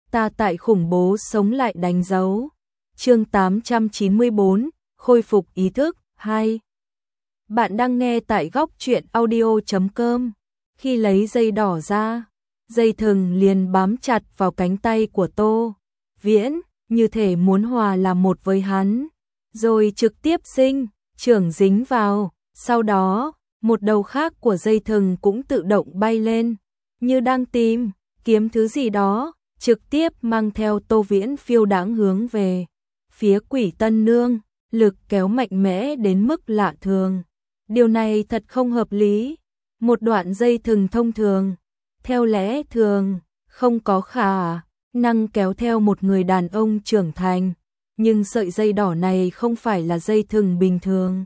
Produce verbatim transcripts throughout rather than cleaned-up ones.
ta tại khủng bố sống lại đánh dấu. Chương tám trăm chín mươi bốn, khôi phục ý thức, hai. Bạn đang nghe tại góc truyện audio chấm com. Khi lấy dây đỏ ra, dây thừng liền bám chặt vào cánh tay của Tô Viễn, như thể muốn hòa làm một với hắn, rồi trực tiếp sinh trưởng dính vào. Sau đó, một đầu khác của dây thừng cũng tự động bay lên, như đang tìm kiếm thứ gì đó, trực tiếp mang theo Tô Viễn phiêu đãng hướng về phía Quỷ Tân Nương, lực kéo mạnh mẽ đến mức lạ thường. Điều này thật không hợp lý. Một đoạn dây thừng thông thường, theo lẽ thường, không có khả năng kéo theo một người đàn ông trưởng thành, nhưng sợi dây đỏ này không phải là dây thừng bình thường,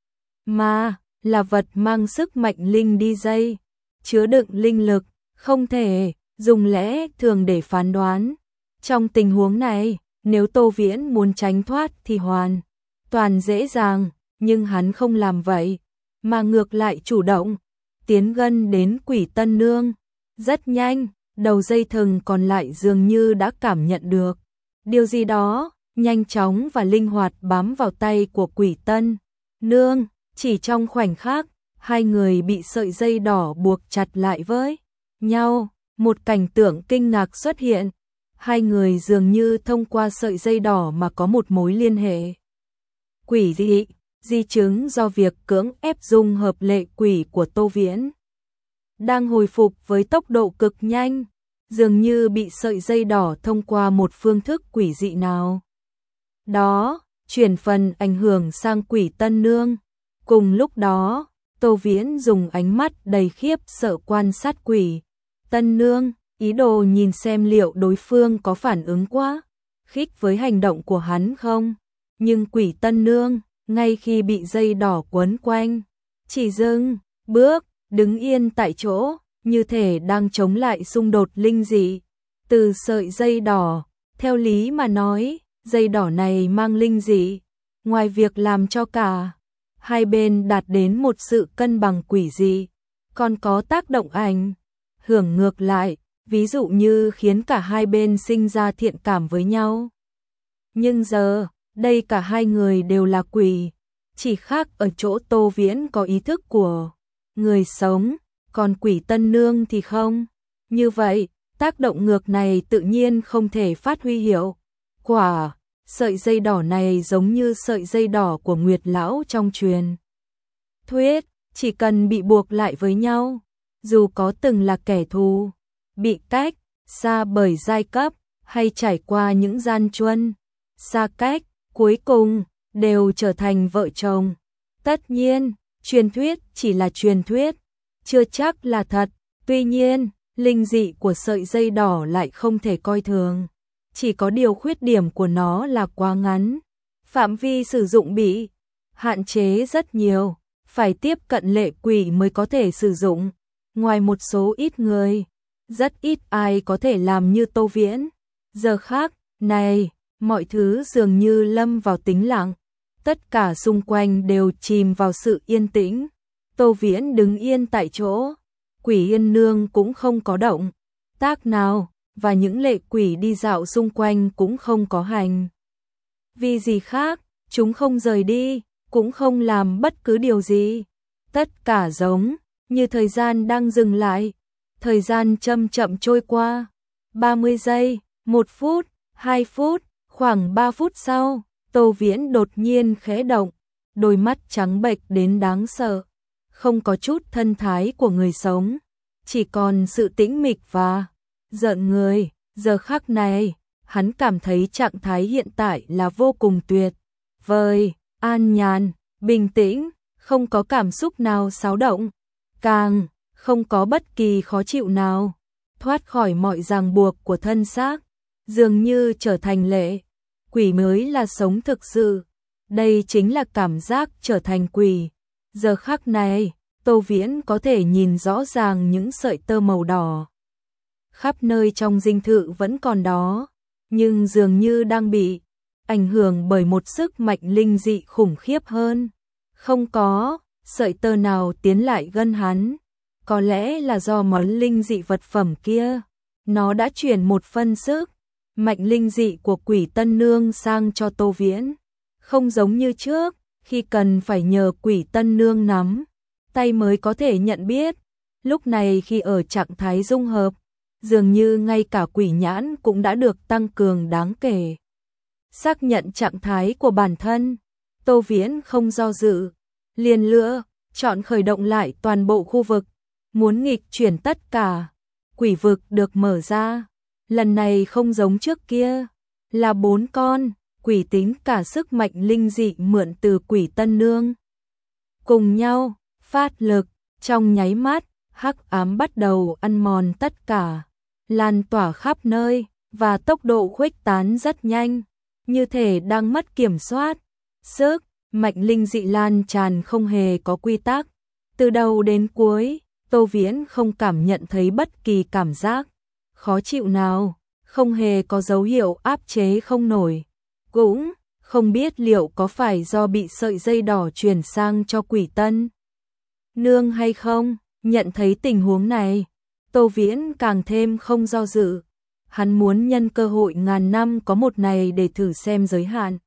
mà là vật mang sức mạnh linh đi dây, chứa đựng linh lực, không thể dùng lẽ thường để phán đoán. Trong tình huống này, nếu Tô Viễn muốn tránh thoát thì hoàn toàn dễ dàng, nhưng hắn không làm vậy, mà ngược lại chủ động tiến gần đến Quỷ Tân Nương. Rất nhanh, đầu dây thừng còn lại dường như đã cảm nhận được điều gì đó, nhanh chóng và linh hoạt bám vào tay của Quỷ Tân Nương. Chỉ trong khoảnh khắc, hai người bị sợi dây đỏ buộc chặt lại với nhau. Một cảnh tượng kinh ngạc xuất hiện. Hai người dường như thông qua sợi dây đỏ mà có một mối liên hệ quỷ dị, di chứng do việc cưỡng ép dung hợp lệ quỷ của Tô Viễn đang hồi phục với tốc độ cực nhanh, dường như bị sợi dây đỏ thông qua một phương thức quỷ dị nào đó, chuyển phần ảnh hưởng sang Quỷ Tân Nương. Cùng lúc đó, Tô Viễn dùng ánh mắt đầy khiếp sợ quan sát Quỷ Tân Nương, ý đồ nhìn xem liệu đối phương có phản ứng quá khích với hành động của hắn không. Nhưng Quỷ Tân Nương, ngay khi bị dây đỏ quấn quanh, chỉ dừng bước, đứng yên tại chỗ, như thể đang chống lại xung đột linh dị từ sợi dây đỏ. Theo lý mà nói, dây đỏ này mang linh dị, ngoài việc làm cho cả hai bên đạt đến một sự cân bằng quỷ dị, còn có tác động ảnh hưởng ngược lại, ví dụ như khiến cả hai bên sinh ra thiện cảm với nhau. Nhưng giờ, đây cả hai người đều là quỷ, chỉ khác ở chỗ Tô Viễn có ý thức của người sống, còn Quỷ Tân Nương thì không. Như vậy, tác động ngược này tự nhiên không thể phát huy hiệu quả. Sợi dây đỏ này giống như sợi dây đỏ của Nguyệt Lão trong truyền thuyết, chỉ cần bị buộc lại với nhau, dù có từng là kẻ thù, bị cách xa bởi giai cấp, hay trải qua những gian truân xa cách, cuối cùng đều trở thành vợ chồng. Tất nhiên, truyền thuyết chỉ là truyền thuyết, chưa chắc là thật. Tuy nhiên, linh dị của sợi dây đỏ lại không thể coi thường. Chỉ có điều khuyết điểm của nó là quá ngắn, phạm vi sử dụng bị hạn chế rất nhiều, phải tiếp cận lệ quỷ mới có thể sử dụng. Ngoài một số ít người, rất ít ai có thể làm như Tô Viễn. Giờ khác này, mọi thứ dường như lâm vào tĩnh lặng, tất cả xung quanh đều chìm vào sự yên tĩnh. Tô Viễn đứng yên tại chỗ, Quỷ Yên Nương cũng không có động tác nào, và những lệ quỷ đi dạo xung quanh cũng không có hành vì gì khác, chúng không rời đi, cũng không làm bất cứ điều gì. Tất cả giống như thời gian đang dừng lại. Thời gian chậm chậm trôi qua, ba mươi giây, một phút, hai phút, khoảng ba phút sau, Tô Viễn đột nhiên khẽ động, đôi mắt trắng bệch đến đáng sợ, không có chút thân thái của người sống, chỉ còn sự tĩnh mịch và giận người. Giờ khắc này, hắn cảm thấy trạng thái hiện tại là vô cùng tuyệt vời, an nhàn, bình tĩnh, không có cảm xúc nào xáo động, càng không có bất kỳ khó chịu nào, thoát khỏi mọi ràng buộc của thân xác, dường như trở thành lệ quỷ mới là sống thực sự. Đây chính là cảm giác trở thành quỷ. Giờ khắc này, Tô Viễn có thể nhìn rõ ràng những sợi tơ màu đỏ khắp nơi trong dinh thự vẫn còn đó, nhưng dường như đang bị ảnh hưởng bởi một sức mạnh linh dị khủng khiếp hơn. Không có sợi tơ nào tiến lại gần hắn, có lẽ là do món linh dị vật phẩm kia, nó đã chuyển một phân sức mạch linh dị của Quỷ Tân Nương sang cho Tô Viễn. Không giống như trước, khi cần phải nhờ Quỷ Tân Nương nắm tay mới có thể nhận biết. Lúc này khi ở trạng thái dung hợp, dường như ngay cả quỷ nhãn cũng đã được tăng cường đáng kể. Xác nhận trạng thái của bản thân, Tô Viễn không do dự, liền lựa chọn khởi động lại toàn bộ khu vực, muốn nghịch chuyển tất cả. Quỷ vực được mở ra, lần này không giống trước kia, là bốn con quỷ tính cả sức mạnh linh dị mượn từ Quỷ Tân Nương. Cùng nhau, phát lực, trong nháy mắt, hắc ám bắt đầu ăn mòn tất cả, lan tỏa khắp nơi, và tốc độ khuếch tán rất nhanh, như thể đang mất kiểm soát. Sức mạnh linh dị lan tràn không hề có quy tắc, từ đầu đến cuối, Tô Viễn không cảm nhận thấy bất kỳ cảm giác khó chịu nào, không hề có dấu hiệu áp chế không nổi. Cũng không biết liệu có phải do bị sợi dây đỏ truyền sang cho Quỷ Tân Nương hay không. Nhận thấy tình huống này, Tô Viễn càng thêm không do dự. Hắn muốn nhân cơ hội ngàn năm có một này để thử xem giới hạn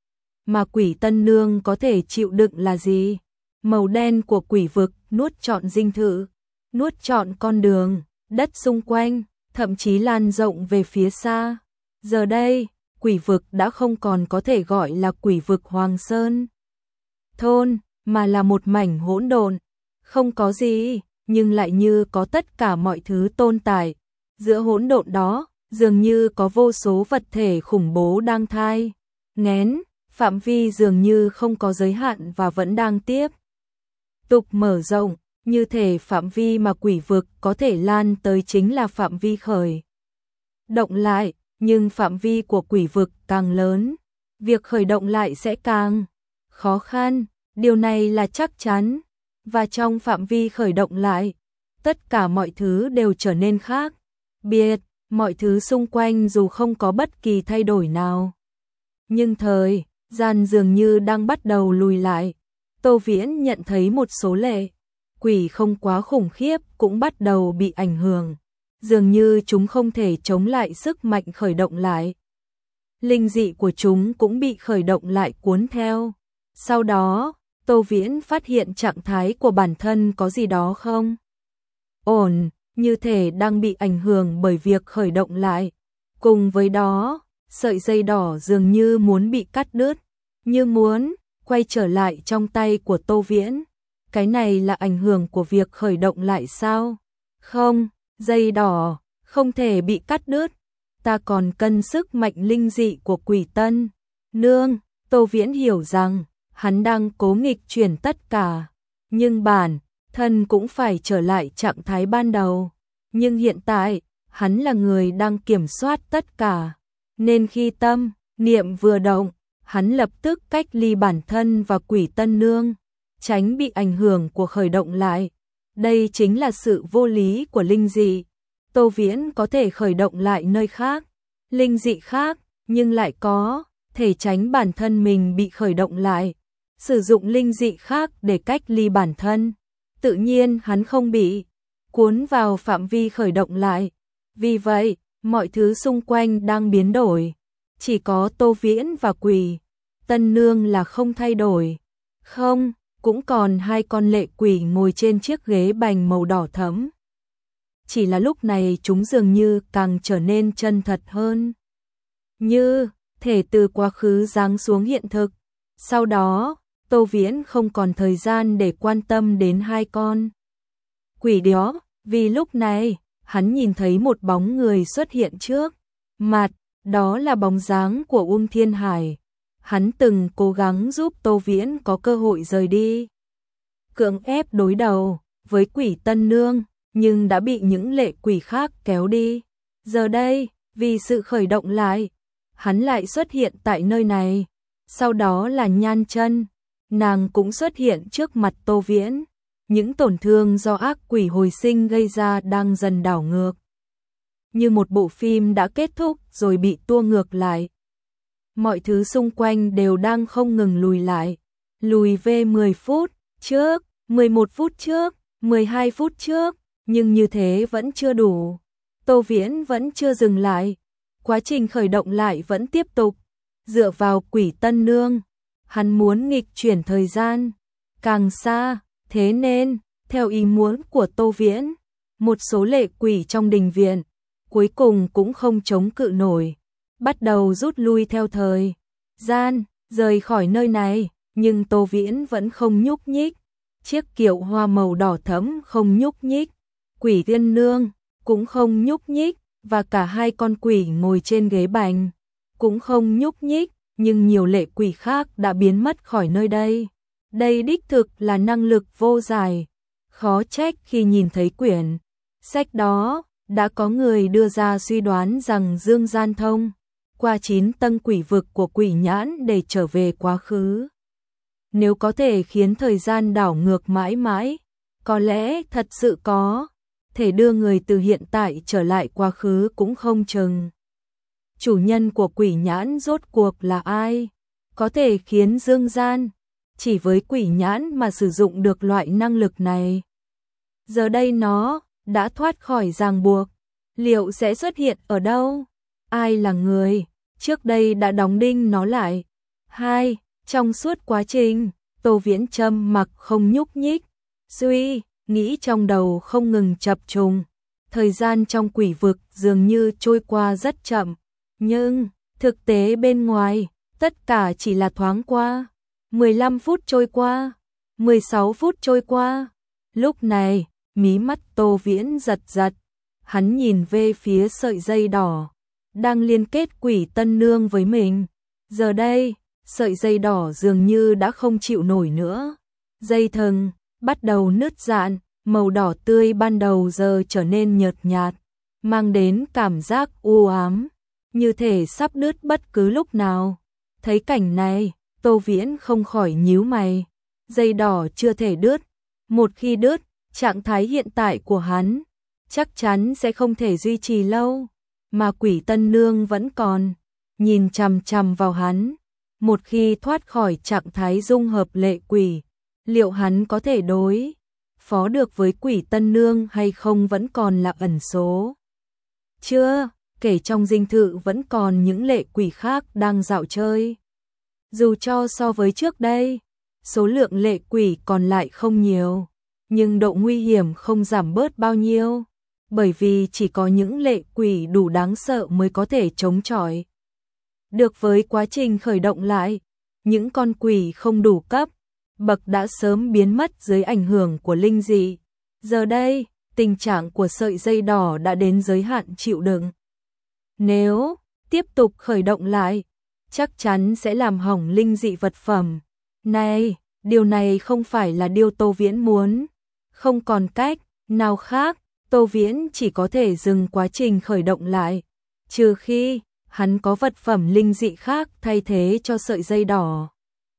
mà Quỷ Tân Nương có thể chịu đựng là gì. Màu đen của quỷ vực nuốt trọn dinh thự, nuốt trọn con đường, đất xung quanh, thậm chí lan rộng về phía xa. Giờ đây, quỷ vực đã không còn có thể gọi là quỷ vực Hoàng Sơn Thôn, mà là một mảnh hỗn độn, không có gì, nhưng lại như có tất cả mọi thứ tồn tại. Giữa hỗn độn đó, dường như có vô số vật thể khủng bố đang thai nghén, phạm vi dường như không có giới hạn và vẫn đang tiếp tục mở rộng, như thể phạm vi mà quỷ vực có thể lan tới chính là phạm vi khởi động lại, nhưng phạm vi của quỷ vực càng lớn, việc khởi động lại sẽ càng khó khăn, điều này là chắc chắn. Và trong phạm vi khởi động lại, tất cả mọi thứ đều trở nên khác biệt, mọi thứ xung quanh dù không có bất kỳ thay đổi nào. Nhưng thời gian dường như đang bắt đầu lùi lại. Tô Viễn nhận thấy một số lệ quỷ không quá khủng khiếp cũng bắt đầu bị ảnh hưởng, dường như chúng không thể chống lại sức mạnh khởi động lại. Linh dị của chúng cũng bị khởi động lại cuốn theo. Sau đó, Tô Viễn phát hiện trạng thái của bản thân có gì đó không ổn, như thể đang bị ảnh hưởng bởi việc khởi động lại. Cùng với đó, sợi dây đỏ dường như muốn bị cắt đứt, như muốn quay trở lại trong tay của Tô Viễn. Cái này là ảnh hưởng của việc khởi động lại sao? Không, dây đỏ không thể bị cắt đứt. Ta còn cân sức mạnh linh dị của Quỷ Tân Nương. Tô Viễn hiểu rằng hắn đang cố nghịch chuyển tất cả, nhưng bản thân cũng phải trở lại trạng thái ban đầu. Nhưng hiện tại, hắn là người đang kiểm soát tất cả, nên khi tâm, niệm vừa động, hắn lập tức cách ly bản thân và Quỷ Tân Nương, tránh bị ảnh hưởng của khởi động lại. Đây chính là sự vô lý của linh dị. Tô Viễn có thể khởi động lại nơi khác, linh dị khác, nhưng lại có thể tránh bản thân mình bị khởi động lại, sử dụng linh dị khác để cách ly bản thân. Tự nhiên hắn không bị cuốn vào phạm vi khởi động lại. Vì vậy, mọi thứ xung quanh đang biến đổi. Chỉ có Tô Viễn và Quỷ Tân Nương là không thay đổi. Không, cũng còn hai con lệ quỷ ngồi trên chiếc ghế bành màu đỏ thẫm. Chỉ là lúc này chúng dường như càng trở nên chân thật hơn, như thể từ quá khứ giáng xuống hiện thực. Sau đó, Tô Viễn không còn thời gian để quan tâm đến hai con quỷ đó, vì lúc này, hắn nhìn thấy một bóng người xuất hiện trước mặt, đó là bóng dáng của Uông Thiên Hải. Hắn từng cố gắng giúp Tô Viễn có cơ hội rời đi, cưỡng ép đối đầu với Quỷ Tân Nương, nhưng đã bị những lệ quỷ khác kéo đi. Giờ đây, vì sự khởi động lại, hắn lại xuất hiện tại nơi này. Sau đó là Nhan Chân, nàng cũng xuất hiện trước mặt Tô Viễn. Những tổn thương do ác quỷ hồi sinh gây ra đang dần đảo ngược, như một bộ phim đã kết thúc rồi bị tua ngược lại. Mọi thứ xung quanh đều đang không ngừng lùi lại, lùi về mười phút trước, mười một phút trước, mười hai phút trước, nhưng như thế vẫn chưa đủ. Tô Viễn vẫn chưa dừng lại. Quá trình khởi động lại vẫn tiếp tục, dựa vào Quỷ Tân Nương, hắn muốn nghịch chuyển thời gian càng xa, thế nên, theo ý muốn của Tô Viễn, một số lệ quỷ trong đình viện cuối cùng cũng không chống cự nổi, bắt đầu rút lui theo thời gian, rời khỏi nơi này, nhưng Tô Viễn vẫn không nhúc nhích. Chiếc kiệu hoa màu đỏ thẫm không nhúc nhích, Quỷ Tân Nương cũng không nhúc nhích, và cả hai con quỷ ngồi trên ghế bành cũng không nhúc nhích, nhưng nhiều lệ quỷ khác đã biến mất khỏi nơi đây. Đây đích thực là năng lực vô giải, khó trách khi nhìn thấy quyển sách đó, đã có người đưa ra suy đoán rằng Dương Gian thông qua chín tầng quỷ vực của Quỷ Nhãn để trở về quá khứ. Nếu có thể khiến thời gian đảo ngược mãi mãi, có lẽ thật sự có thể đưa người từ hiện tại trở lại quá khứ cũng không chừng. Chủ nhân của Quỷ Nhãn rốt cuộc là ai? Có thể khiến Dương Gian chỉ với Quỷ Nhãn mà sử dụng được loại năng lực này. Giờ đây nó đã thoát khỏi ràng buộc, liệu sẽ xuất hiện ở đâu? Ai là người trước đây đã đóng đinh nó lại? Hai, trong suốt quá trình, Tô Viễn trầm mặc không nhúc nhích, suy nghĩ trong đầu không ngừng chập trùng. Thời gian trong quỷ vực dường như trôi qua rất chậm, nhưng thực tế bên ngoài, tất cả chỉ là thoáng qua. mười lăm phút trôi qua, mười sáu phút trôi qua. Lúc này, mí mắt Tô Viễn giật giật, hắn nhìn về phía sợi dây đỏ đang liên kết Quỷ Tân Nương với mình. Giờ đây, sợi dây đỏ dường như đã không chịu nổi nữa. Dây thừng bắt đầu nứt rạn, màu đỏ tươi ban đầu giờ trở nên nhợt nhạt, mang đến cảm giác u ám, như thể sắp đứt bất cứ lúc nào. Thấy cảnh này, Tô Viễn không khỏi nhíu mày. Dây đỏ chưa thể đứt, một khi đứt, trạng thái hiện tại của hắn chắc chắn sẽ không thể duy trì lâu, mà Quỷ Tân Nương vẫn còn nhìn chằm chằm vào hắn. Một khi thoát khỏi trạng thái dung hợp lệ quỷ, liệu hắn có thể đối phó được với Quỷ Tân Nương hay không vẫn còn là ẩn số. Chưa kể trong dinh thự vẫn còn những lệ quỷ khác đang dạo chơi. Dù cho so với trước đây, số lượng lệ quỷ còn lại không nhiều, nhưng độ nguy hiểm không giảm bớt bao nhiêu, bởi vì chỉ có những lệ quỷ đủ đáng sợ mới có thể chống chọi được với quá trình khởi động lại. Những con quỷ không đủ cấp bậc đã sớm biến mất dưới ảnh hưởng của linh dị. Giờ đây, tình trạng của sợi dây đỏ đã đến giới hạn chịu đựng. Nếu tiếp tục khởi động lại, chắc chắn sẽ làm hỏng linh dị vật phẩm. Này, điều này không phải là điều Tô Viễn muốn. Không còn cách nào khác, Tô Viễn chỉ có thể dừng quá trình khởi động lại, trừ khi hắn có vật phẩm linh dị khác thay thế cho sợi dây đỏ.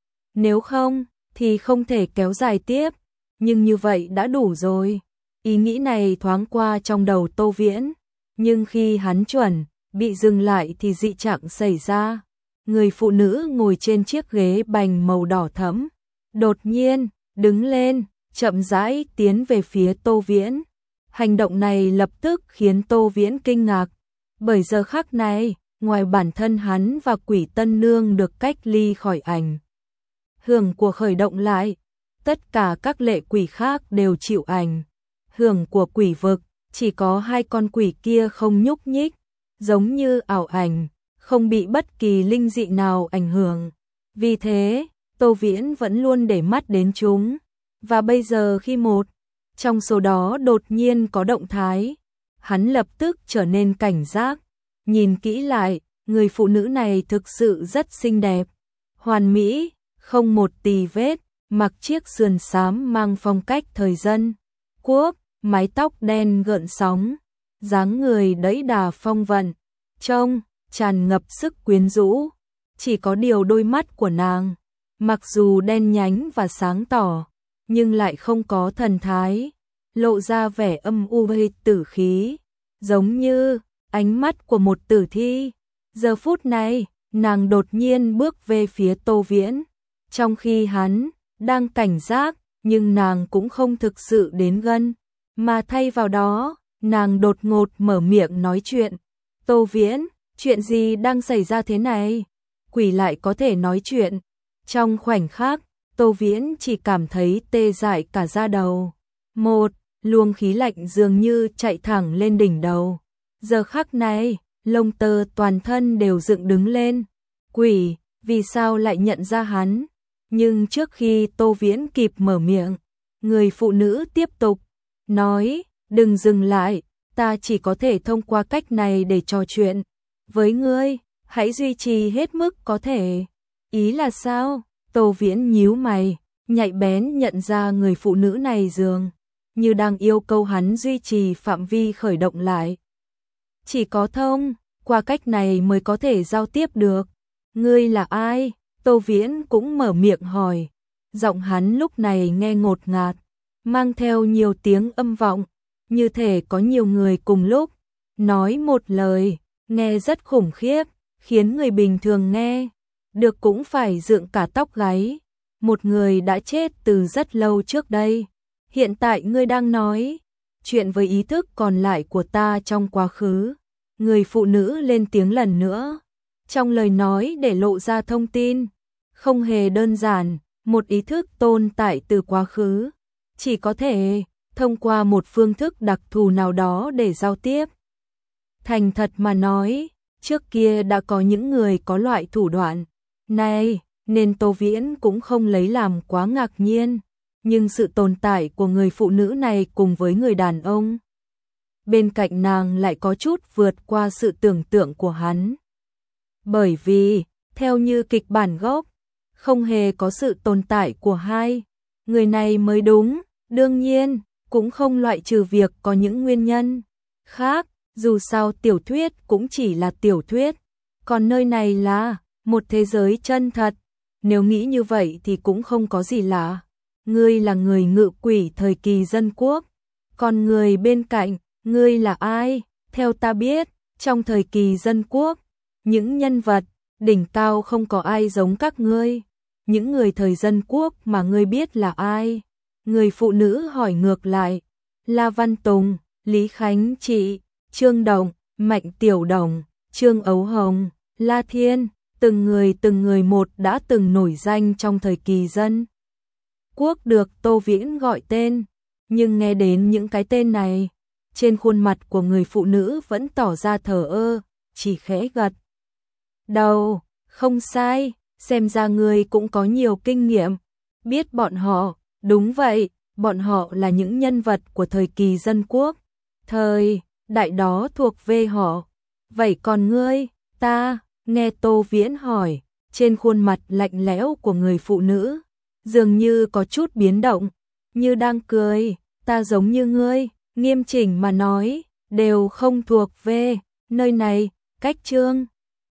Nếu không, thì không thể kéo dài tiếp, nhưng như vậy đã đủ rồi. Ý nghĩ này thoáng qua trong đầu Tô Viễn, nhưng khi hắn chuẩn bị dừng lại thì dị trạng xảy ra. Người phụ nữ ngồi trên chiếc ghế bành màu đỏ thẫm đột nhiên đứng lên, chậm rãi tiến về phía Tô Viễn. Hành động này lập tức khiến Tô Viễn kinh ngạc, bởi giờ khắc này, ngoài bản thân hắn và Quỷ Tân Nương được cách ly khỏi ảnh hưởng của khởi động lại, tất cả các lệ quỷ khác đều chịu ảnh hưởng của quỷ vực, chỉ có hai con quỷ kia không nhúc nhích, giống như ảo ảnh, không bị bất kỳ linh dị nào ảnh hưởng. Vì thế, Tô Viễn vẫn luôn để mắt đến chúng, và bây giờ khi một trong số đó đột nhiên có động thái, hắn lập tức trở nên cảnh giác. Nhìn kỹ lại, người phụ nữ này thực sự rất xinh đẹp, hoàn mỹ, không một tì vết, mặc chiếc sườn xám mang phong cách thời dân quốc, mái tóc đen gợn sóng, dáng người đẫy đà phong vận, trông tràn ngập sức quyến rũ. Chỉ có điều đôi mắt của nàng, mặc dù đen nhánh và sáng tỏ, nhưng lại không có thần thái, lộ ra vẻ âm u hay tử khí, giống như ánh mắt của một tử thi. Giờ phút này, nàng đột nhiên bước về phía Tô Viễn, trong khi hắn đang cảnh giác, nhưng nàng cũng không thực sự đến gần, mà thay vào đó, nàng đột ngột mở miệng nói chuyện. Tô Viễn, Chuyện gì đang xảy ra thế này? Quỷ lại có thể nói chuyện. Trong khoảnh khắc, Tô Viễn chỉ cảm thấy tê dại cả da đầu. Một luồng khí lạnh dường như chạy thẳng lên đỉnh đầu. Giờ khắc này, lông tơ toàn thân đều dựng đứng lên. Quỷ, vì sao lại nhận ra hắn? Nhưng trước khi Tô Viễn kịp mở miệng, người phụ nữ tiếp tục nói, đừng dừng lại, ta chỉ có thể thông qua cách này để trò chuyện với ngươi, hãy duy trì hết mức có thể. Ý là sao? Tô Viễn nhíu mày, nhạy bén nhận ra người phụ nữ này dường như đang yêu cầu hắn duy trì phạm vi khởi động lại. Chỉ có thông qua cách này mới có thể giao tiếp được. Ngươi là ai? Tô Viễn cũng mở miệng hỏi. Giọng hắn lúc này nghe ngột ngạt, mang theo nhiều tiếng âm vọng, như thể có nhiều người cùng lúc nói một lời, nghe rất khủng khiếp, khiến người bình thường nghe được cũng phải dựng cả tóc gáy. Một người đã chết từ rất lâu trước đây. Hiện tại ngươi đang nói chuyện với ý thức còn lại của ta trong quá khứ. Người phụ nữ lên tiếng lần nữa, trong lời nói để lộ ra thông tin. Không hề đơn giản, một ý thức tồn tại từ quá khứ, chỉ có thể thông qua một phương thức đặc thù nào đó để giao tiếp. Thành thật mà nói, trước kia đã có những người có loại thủ đoạn này, nên Tô Viễn cũng không lấy làm quá ngạc nhiên. Nhưng sự tồn tại của người phụ nữ này cùng với người đàn ông bên cạnh nàng lại có chút vượt qua sự tưởng tượng của hắn. Bởi vì, theo như kịch bản gốc, không hề có sự tồn tại của hai người này mới đúng. Đương nhiên, cũng không loại trừ việc có những nguyên nhân khác, dù sao tiểu thuyết cũng chỉ là tiểu thuyết, còn nơi này là một thế giới chân thật. Nếu nghĩ như vậy thì cũng không có gì lạ. Ngươi là người ngự quỷ thời kỳ dân quốc, còn người bên cạnh, ngươi là ai? Theo ta biết, trong thời kỳ dân quốc, những nhân vật đỉnh cao không có ai giống các ngươi. Những người thời dân quốc mà ngươi biết là ai? Người phụ nữ hỏi ngược lại. La Văn Tùng, Lý Khánh Trị, Trương Đồng, Mạnh Tiểu Đồng, Trương Ấu Hồng, La Thiên, từng người từng người một đã từng nổi danh trong thời kỳ dân quốc được Tô Viễn gọi tên. Nhưng nghe đến những cái tên này, trên khuôn mặt của người phụ nữ vẫn tỏ ra thờ ơ, chỉ khẽ gật đầu. Không sai, xem ra ngươi cũng có nhiều kinh nghiệm, biết bọn họ. Đúng vậy, bọn họ là những nhân vật của thời kỳ dân quốc, thời đại đó thuộc về họ. Vậy còn ngươi? Ta, nghe Tô Viễn hỏi, trên khuôn mặt lạnh lẽo của người phụ nữ dường như có chút biến động, như đang cười. Ta giống như ngươi, nghiêm chỉnh mà nói, đều không thuộc về nơi này. Cách Trương